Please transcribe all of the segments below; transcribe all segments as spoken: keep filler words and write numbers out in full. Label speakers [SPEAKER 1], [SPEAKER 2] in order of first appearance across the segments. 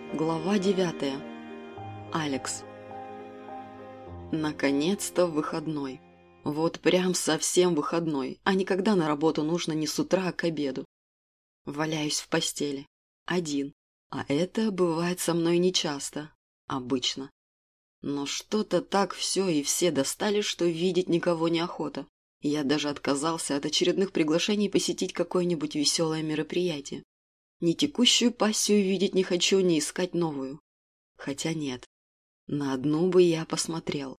[SPEAKER 1] Глава девятая. Алекс. Наконец-то выходной. Вот прям совсем выходной, а не когда на работу нужно не с утра, а к обеду. Валяюсь в постели. Один. А это бывает со мной нечасто. Обычно. Но что-то так все и все достали, что видеть никого неохота. Я даже отказался от очередных приглашений посетить какое-нибудь веселое мероприятие. Ни текущую пассию видеть не хочу, ни искать новую. Хотя нет. На одну бы я посмотрел.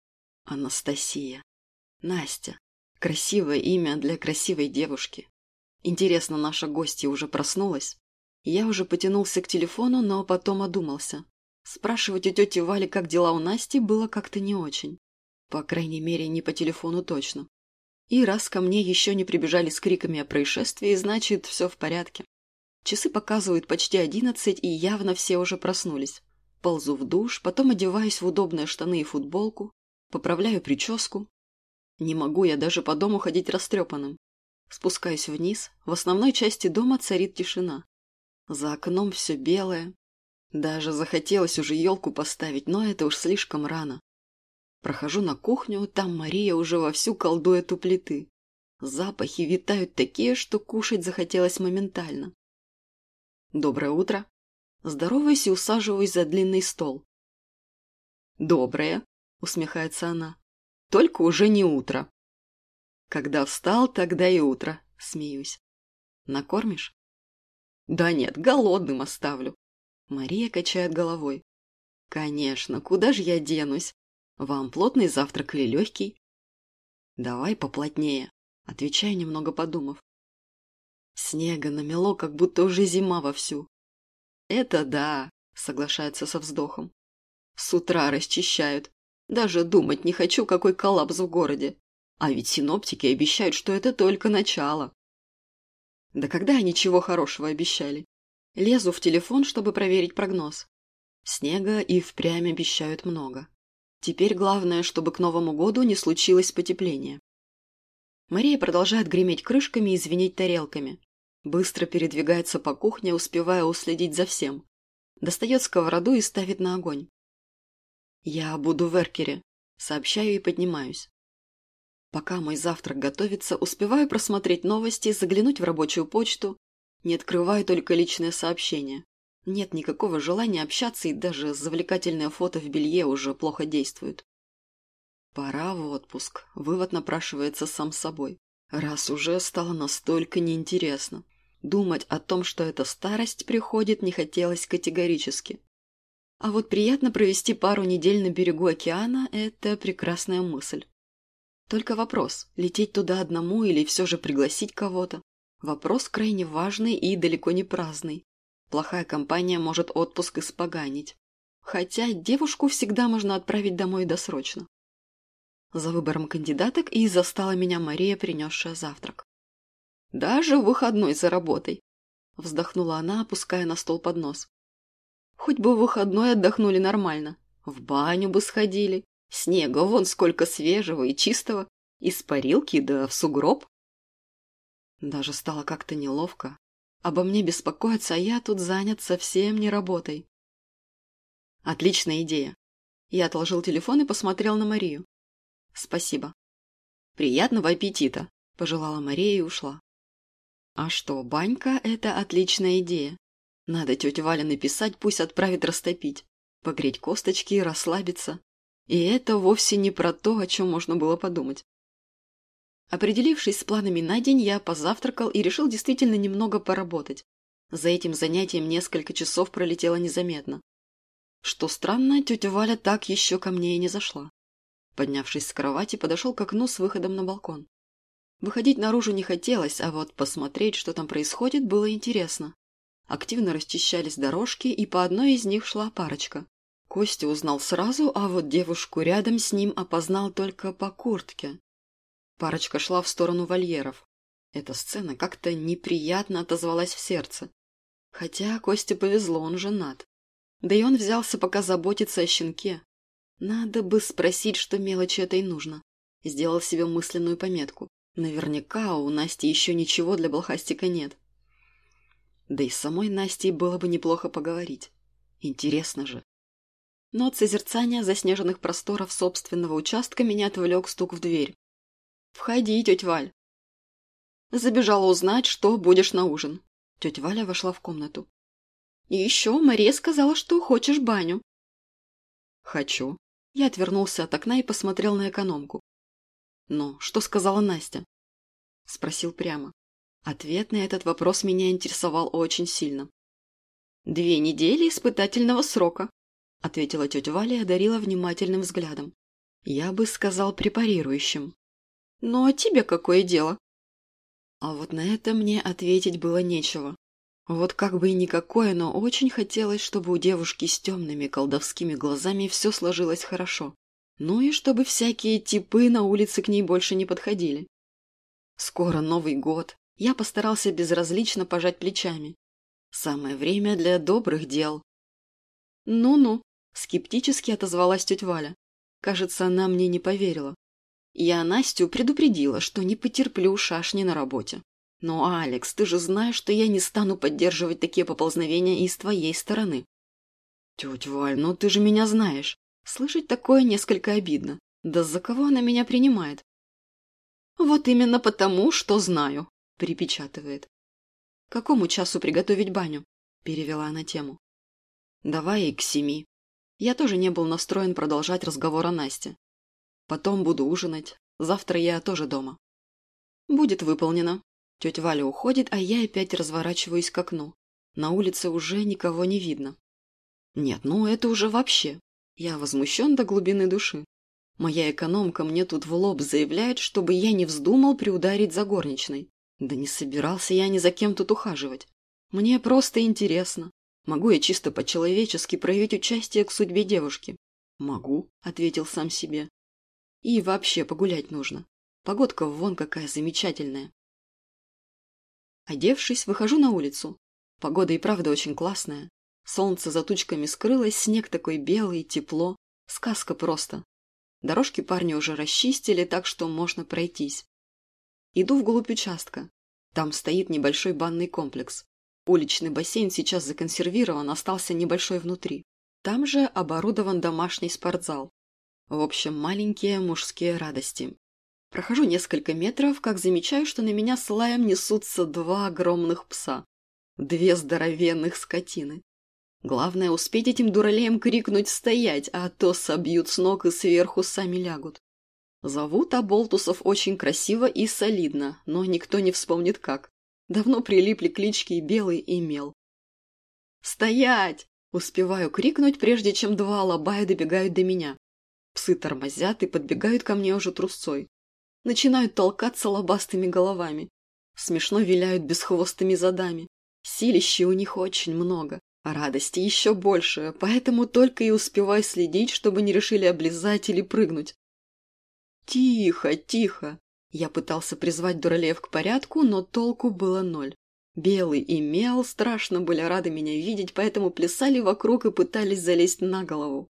[SPEAKER 1] Анастасия. Настя. Красивое имя для красивой девушки. Интересно, наша гостья уже проснулась? Я уже потянулся к телефону, но потом одумался. Спрашивать у тети Вали, как дела у Насти, было как-то не очень. По крайней мере, не по телефону точно. И раз ко мне еще не прибежали с криками о происшествии, значит, все в порядке. Часы показывают почти одиннадцать, и явно все уже проснулись. Ползу в душ, потом одеваюсь в удобные штаны и футболку, поправляю прическу. Не могу я даже по дому ходить растрепанным. Спускаюсь вниз, в основной части дома царит тишина. За окном все белое. Даже захотелось уже елку поставить, но это уж слишком рано. Прохожу на кухню, там Мария уже вовсю колдует у плиты. Запахи витают такие, что кушать захотелось моментально. «Доброе утро!» Здороваюсь и усаживаюсь за длинный стол. «Доброе!» — усмехается она. «Только уже не утро!» «Когда встал, тогда и утро!» — смеюсь. «Накормишь?» «Да нет, голодным оставлю!» Мария качает головой. «Конечно, куда же я денусь? Вам плотный завтрак или легкий?» «Давай поплотнее», — отвечаю, немного подумав. Снега намело, как будто уже зима вовсю. «Это да», — соглашается со вздохом. «С утра расчищают. Даже думать не хочу, какой коллапс в городе. А ведь синоптики обещают, что это только начало». Да когда ничего хорошего обещали? Лезу в телефон, чтобы проверить прогноз. Снега и впрямь обещают много. Теперь главное, чтобы к Новому году не случилось потепление. Мария продолжает греметь крышками и звенеть тарелками. Быстро передвигается по кухне, успевая уследить за всем. Достает сковороду и ставит на огонь. «Я буду в эркере», — сообщаю и поднимаюсь. Пока мой завтрак готовится, успеваю просмотреть новости, заглянуть в рабочую почту. Не открываю только личные сообщения. Нет никакого желания общаться, и даже завлекательные фото в белье уже плохо действуют. Пора в отпуск. Вывод напрашивается сам собой. Раз уже стало настолько неинтересно. Думать о том, что эта старость приходит, не хотелось категорически. А вот приятно провести пару недель на берегу океана – это прекрасная мысль. Только вопрос – лететь туда одному или все же пригласить кого-то? Вопрос крайне важный и далеко не праздный. Плохая компания может отпуск испоганить. Хотя девушку всегда можно отправить домой досрочно. За выбором кандидаток и застала меня Мария, принесшая завтрак. «Даже в выходной за работой», — вздохнула она, опуская на стол поднос. «Хоть бы в выходной отдохнули нормально. В баню бы сходили. Снега вон сколько свежего и чистого. Из парилки да в сугроб». Даже стало как-то неловко. Обо мне беспокоиться, а я тут занят совсем не работой. Отличная идея. Я отложил телефон и посмотрел на Марию. «Спасибо». «Приятного аппетита», – пожелала Мария и ушла. А что, банька – это отличная идея. Надо тете Вале написать, пусть отправит растопить, погреть косточки и расслабиться. И это вовсе не про то, о чем можно было подумать. Определившись с планами на день, я позавтракал и решил действительно немного поработать. За этим занятием несколько часов пролетело незаметно. Что странно, тетя Валя так еще ко мне и не зашла. Поднявшись с кровати, подошел к окну с выходом на балкон. Выходить наружу не хотелось, а вот посмотреть, что там происходит, было интересно. Активно расчищались дорожки, и по одной из них шла парочка. Костю узнал сразу, а вот девушку рядом с ним опознал только по куртке. Парочка шла в сторону вольеров. Эта сцена как-то неприятно отозвалась в сердце. Хотя Косте повезло, он женат. Да и он взялся пока заботиться о щенке. Надо бы спросить, что мелочи этой нужно. Сделал себе мысленную пометку. Наверняка у Насти еще ничего для блохастика нет. Да и с самой Настей было бы неплохо поговорить. Интересно же. Но от созерцания заснеженных просторов собственного участка меня отвлек стук в дверь. «Входи, тетя Валь». Забежала узнать, что будешь на ужин. Тетя Валя вошла в комнату. «И еще Мария сказала, что хочешь баню». «Хочу». Я отвернулся от окна и посмотрел на экономку. «Ну, что сказала Настя?» Спросил прямо. Ответ на этот вопрос меня интересовал очень сильно. «Две недели испытательного срока», — ответила тетя Валя и одарила внимательным взглядом. Я бы сказал препарирующим. «Но тебе какое дело?» А вот на это мне ответить было нечего. Вот как бы и никакое, но очень хотелось, чтобы у девушки с темными колдовскими глазами все сложилось хорошо. Ну и чтобы всякие типы на улице к ней больше не подходили. Скоро Новый год. Я постарался безразлично пожать плечами. Самое время для добрых дел. «Ну-ну», — скептически отозвалась тетя Валя. Кажется, она мне не поверила. Я Настю предупредила, что не потерплю шашни на работе. Но, Алекс, ты же знаешь, что я не стану поддерживать такие поползновения и с твоей стороны. Тетя Валь, ну ты же меня знаешь. Слышать такое несколько обидно. Да за кого она меня принимает? Вот именно потому, что знаю, припечатывает. К какому часу приготовить баню? Перевела она тему. Давай и к семи. Я тоже не был настроен продолжать разговор о Насте. Потом буду ужинать. Завтра я тоже дома. Будет выполнено. Тетя Валя уходит, а я опять разворачиваюсь к окну. На улице уже никого не видно. Нет, ну это уже вообще. Я возмущен до глубины души. Моя экономка мне тут в лоб заявляет, чтобы я не вздумал приударить за горничной. Да не собирался я ни за кем тут ухаживать. Мне просто интересно. Могу я чисто по-человечески проявить участие к судьбе девушки? Могу, ответил сам себе. И вообще погулять нужно. Погодка вон какая замечательная. Одевшись, выхожу на улицу. Погода и правда очень классная. Солнце за тучками скрылось, снег такой белый, тепло. Сказка просто. Дорожки парни уже расчистили, так что можно пройтись. Иду вглубь участка. Там стоит небольшой банный комплекс. Уличный бассейн сейчас законсервирован, остался небольшой внутри. Там же оборудован домашний спортзал. В общем, маленькие мужские радости. Прохожу несколько метров, как замечаю, что на меня с лаем несутся два огромных пса. Две здоровенных скотины. Главное успеть этим дуралеям крикнуть «стоять», а то собьют с ног и сверху сами лягут. Зовут оболтусов очень красиво и солидно, но никто не вспомнит как. Давно прилипли клички и Белый, и Мел. «Стоять!» – успеваю крикнуть, прежде чем два алабая добегают до меня. Псы тормозят и подбегают ко мне уже трусцой. Начинают толкаться лобастыми головами. Смешно виляют бесхвостыми задами. Силища у них очень много, а радости еще больше, поэтому только и успеваю следить, чтобы не решили облизать или прыгнуть. «Тихо, тихо!» Я пытался призвать дуралеев к порядку, но толку было ноль. Белый и Мел страшно были рады меня видеть, поэтому плясали вокруг и пытались залезть на голову.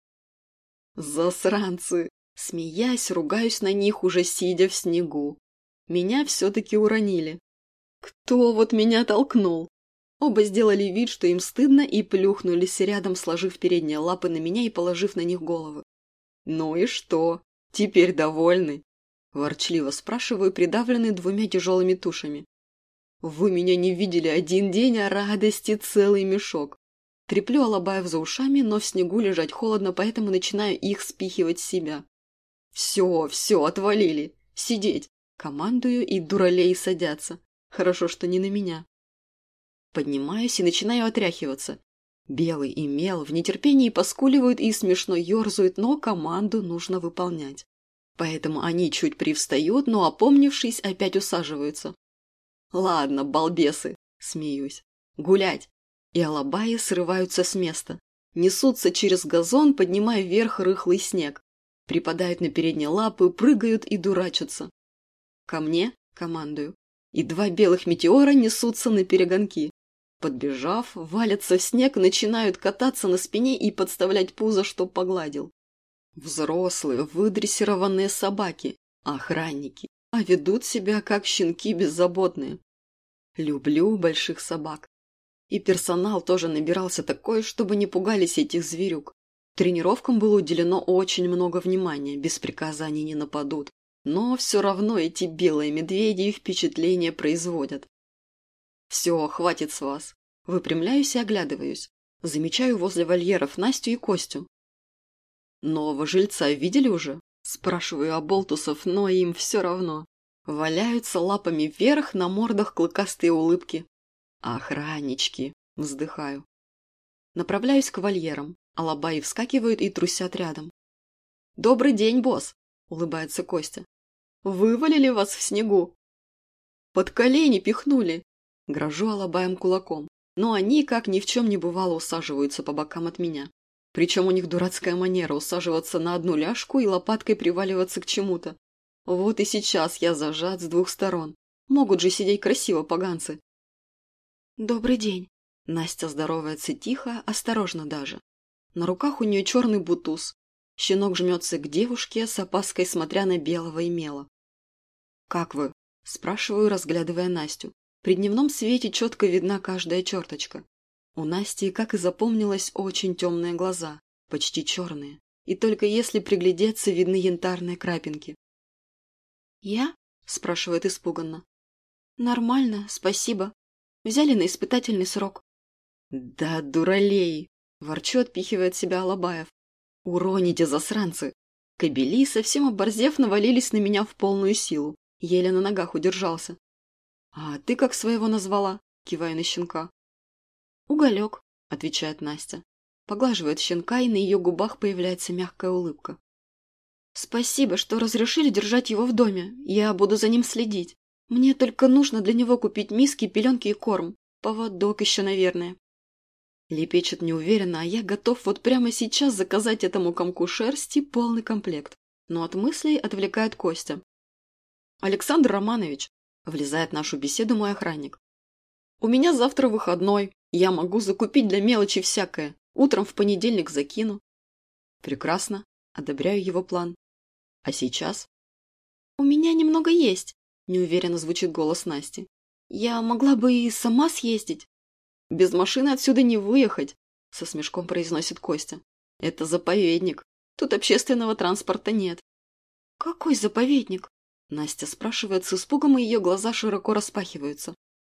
[SPEAKER 1] «Засранцы!» Смеясь, ругаюсь на них, уже сидя в снегу. Меня все-таки уронили. Кто вот меня толкнул? Оба сделали вид, что им стыдно, и плюхнулись рядом, сложив передние лапы на меня и положив на них головы. «Ну и что? Теперь довольны?» Ворчливо спрашиваю, придавленный двумя тяжелыми тушами. «Вы меня не видели один день, а радости целый мешок». Треплю алабаев за ушами, но в снегу лежать холодно, поэтому начинаю их спихивать с себя. «Все, все, отвалили! Сидеть!» Командую, и дуралеи садятся. Хорошо, что не на меня. Поднимаюсь и начинаю отряхиваться. Белый и Мел в нетерпении поскуливают и смешно ерзают, но команду нужно выполнять. Поэтому они чуть привстают, но, опомнившись, опять усаживаются. «Ладно, балбесы!» – смеюсь. «Гулять!» И алабаи срываются с места. Несутся через газон, поднимая вверх рыхлый снег. Припадают на передние лапы, прыгают и дурачатся. Ко мне, командую, и два белых метеора несутся на перегонки. Подбежав, валятся в снег, начинают кататься на спине и подставлять пузо, чтоб погладил. Взрослые, выдрессированные собаки, охранники, а ведут себя как щенки беззаботные. Люблю больших собак. И персонал тоже набирался такой, чтобы не пугались этих зверюк. Тренировкам было уделено очень много внимания, без приказа они не нападут. Но все равно эти белые медведи впечатление производят. Все, хватит с вас. Выпрямляюсь и оглядываюсь. Замечаю возле вольеров Настю и Костю. Нового жильца видели уже? Спрашиваю оболтусов, но им все равно. Валяются лапами вверх, на мордах клыкастые улыбки. Охраннички. Вздыхаю. Направляюсь к вольерам. Алабаи вскакивают и трусят рядом. «Добрый день, босс!» – улыбается Костя. «Вывалили вас в снегу!» «Под колени пихнули!» – грожу Алабаем кулаком. Но они, как ни в чем не бывало, усаживаются по бокам от меня. Причем у них дурацкая манера усаживаться на одну ляжку и лопаткой приваливаться к чему-то. Вот и сейчас я зажат с двух сторон. Могут же сидеть красиво поганцы. «Добрый день!» – Настя здоровается тихо, осторожно даже. На руках у нее черный бутуз. Щенок жмется к девушке, с опаской смотря на белого и мела. «Как вы?» – спрашиваю, разглядывая Настю. При дневном свете четко видна каждая черточка. У Насти, как и запомнилось, очень темные глаза, почти черные. И только если приглядеться, видны янтарные крапинки. «Я?» – спрашивает испуганно. «Нормально, спасибо. Взяли на испытательный срок». «Да, дуралей!» – ворчу, отпихивает себя Алабаев. «Уроните, засранцы!» Кобели, совсем оборзев, навалились на меня в полную силу. Еле на ногах удержался. «А ты как своего назвала?» – кивая на щенка. «Уголек», – отвечает Настя. Поглаживает щенка, и на ее губах появляется мягкая улыбка. «Спасибо, что разрешили держать его в доме. Я буду за ним следить. Мне только нужно для него купить миски, пеленки и корм. Поводок еще, наверное». Лепечет неуверенно, а я готов вот прямо сейчас заказать этому комку шерсти полный комплект. Но от мыслей отвлекает Костя. «Александр Романович», – влезает в нашу беседу мой охранник. «У меня завтра выходной. Я могу закупить для мелочи всякое. Утром в понедельник закину». «Прекрасно», – одобряю его план. «А сейчас?» «У меня немного есть», – неуверенно звучит голос Насти. «Я могла бы и сама съездить». «Без машины отсюда не выехать», – со смешком произносит Костя. «Это заповедник. Тут общественного транспорта нет». «Какой заповедник?» Настя спрашивает с испугом, и ее глаза широко распахиваются.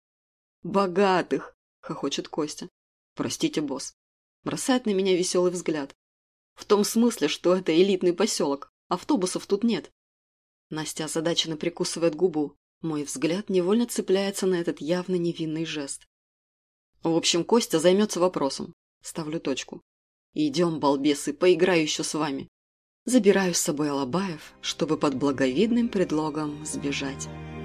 [SPEAKER 1] «Богатых!» – хохочет Костя. «Простите, босс». Бросает на меня веселый взгляд. «В том смысле, что это элитный поселок. Автобусов тут нет». Настя озадаченно прикусывает губу. Мой взгляд невольно цепляется на этот явно невинный жест. В общем, Костя займется вопросом. Ставлю точку. Идем, балбесы, поиграю еще с вами. Забираю с собой Алабаев, чтобы под благовидным предлогом сбежать.